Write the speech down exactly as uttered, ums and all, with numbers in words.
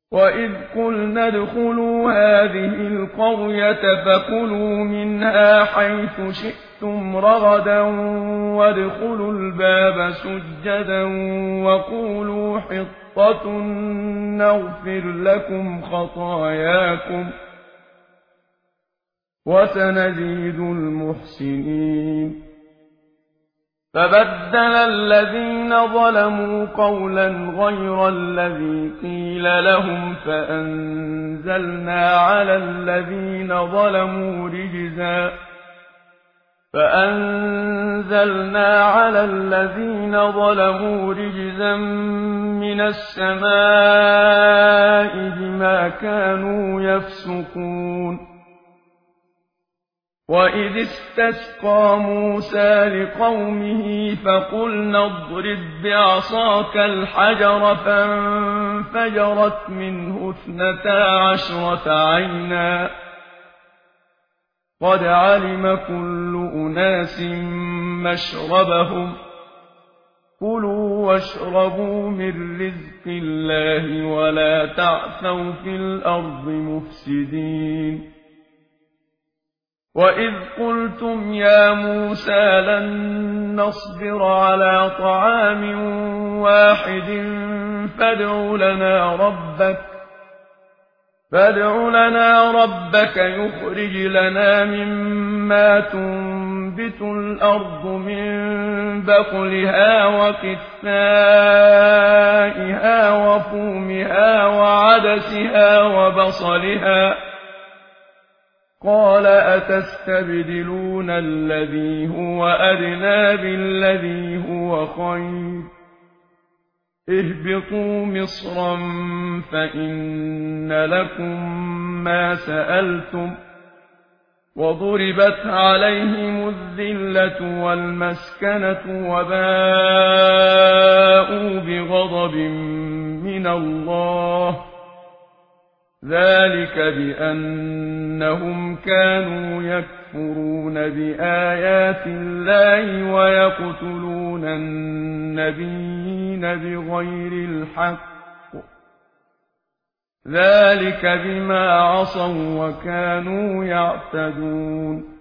وَإِذْ قُلْنَا ادْخُلُوا هَٰذِهِ الْقَرْيَةَ فَكُلُوا مِنْهَا حَيْثُ شِئْتُمْ رَغَدًا وَادْخُلُوا الْبَابَ سُجَّدًا وَقُولُوا حِطَّةٌ نَّغْفِرْ لَكُمْ خَطَايَاكُمْ وَسَنَزِيدُ الْمُحْسِنِينَ فَبَدَّلَ الَّذِينَ ظَلَمُوا قَوْلًا غَيْرَ الَّذِي قِيلَ لَهُمْ فَأَنزَلْنَا عَلَى الَّذِينَ ظَلَمُوا رِجْزًا فَأَنزَلْنَا عَلَى الَّذِينَ ظَلَمُوا رِجْزًا مِّنَ السَّمَاءِ بِمَا كَانُوا يَفْسُقُونَ وَإِذِ اسْتَسْقَىٰ مُوسَىٰ لِقَوْمِهِ فَقُلْنَا اضْرِب بِّعَصَاكَ الْحَجَرَ فَانفَجَرَتْ مِنْهُ اثْنَتَا عَشْرَةَ عَيْنًا ۖ قَدْ عَلِمَ كُلُّ أُنَاسٍ مَّشْرَبَهُمْ ۖ كُلُوا وَاشْرَبُوا مِن رِّزْقِ اللَّهِ وَلَا تَعْثَوْا فِي الْأَرْضِ مُفْسِدِينَ وَإِذْ قُلْتُمْ يَا مُوسَىٰ لَن نَّصْبِرَ عَلَىٰ طَعَامٍ وَاحِدٍ فَادْعُ لَنَا رَبَّكَ فَادْعُ لَنَا رَبَّكَ يُخْرِجْ لَنَا مِمَّا تُنبِتُ الْأَرْضُ مِن بَقْلِهَا وَقِثَّائِهَا وَفُومِهَا وَعَدَسِهَا وَبَصَلِهَا ۖ قَالَ أَتَسْتَبْدِلُونَ الَّذِي هُوَ أَدْنَىٰ بِالَّذِي هُوَ خَيْرٌ ۚ اهْبِطُوا مِصْرًا فَإِنَّ لَكُم مَّا سَأَلْتُمْ ۗ وَضُرِبَتْ عَلَيْهِمُ الذِّلَّةُ وَالْمَسْكَنَةُ وَبَاءُوا بِغَضَبٍ مِّنَ اللَّهِ ۗ ذَٰلِكَ بِأَنَّهُمْ كَانُوا يَكْفُرُونَ بِآيَاتِ اللَّهِ وَيَقْتُلُونَ النَّبِيِّينَ بِغَيْرِ الْحَقِّ ۗ ذَٰلِكَ بِمَا عَصَوا وَّكَانُوا يَعْتَدُونَ